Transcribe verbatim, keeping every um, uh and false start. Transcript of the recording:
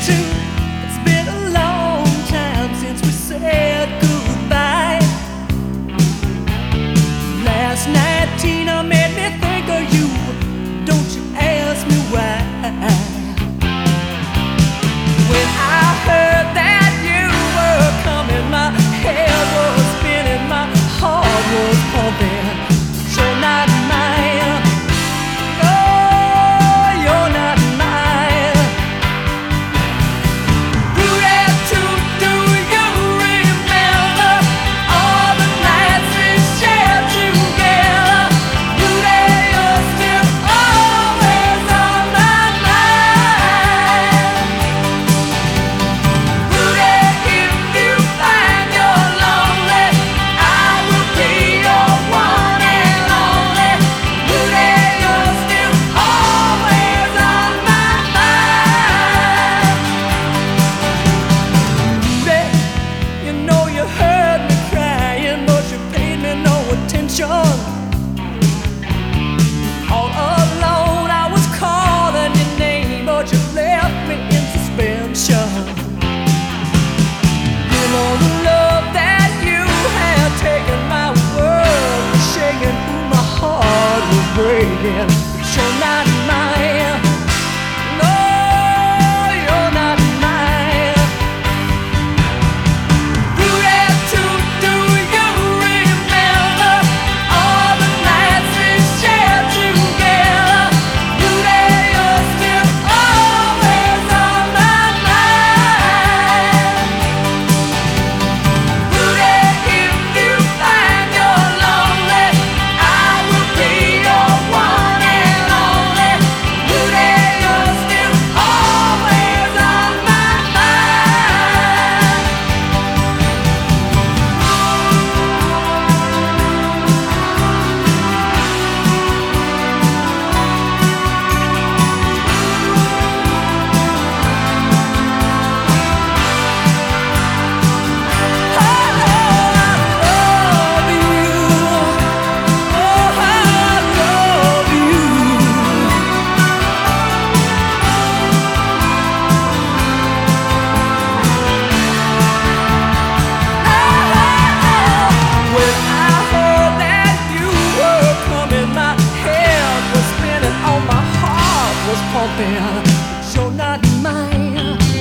too. It's been a long time since we said goodbye. Last night Tina made me think of you. Don't you ask me why. When I heard that you were coming, my head was spinning, my heart was pumping. You're not mine. Oh, you're not mine. Rudy, too, do you remember all the nights we shared together? Rudy, you're still always on my mind. Rudy, if you find you're lonely, I will be your one and only. Rudy, you're still always on my mind. Rudy, you know you heard me crying, but you paid me no attention. All alone I was calling your name, but you left me in suspension. You know the love that you had taken, my world was shaking, my heart was breaking. But you're not mine. No, you're not mine. Rudy, too, do you remember all the nights we shared together? Rudy, you're still always on my mind. Rudy, if you find you're lonely, I will be your one and only. Rudy, you're still always on my mind. Pumping, you're not mine.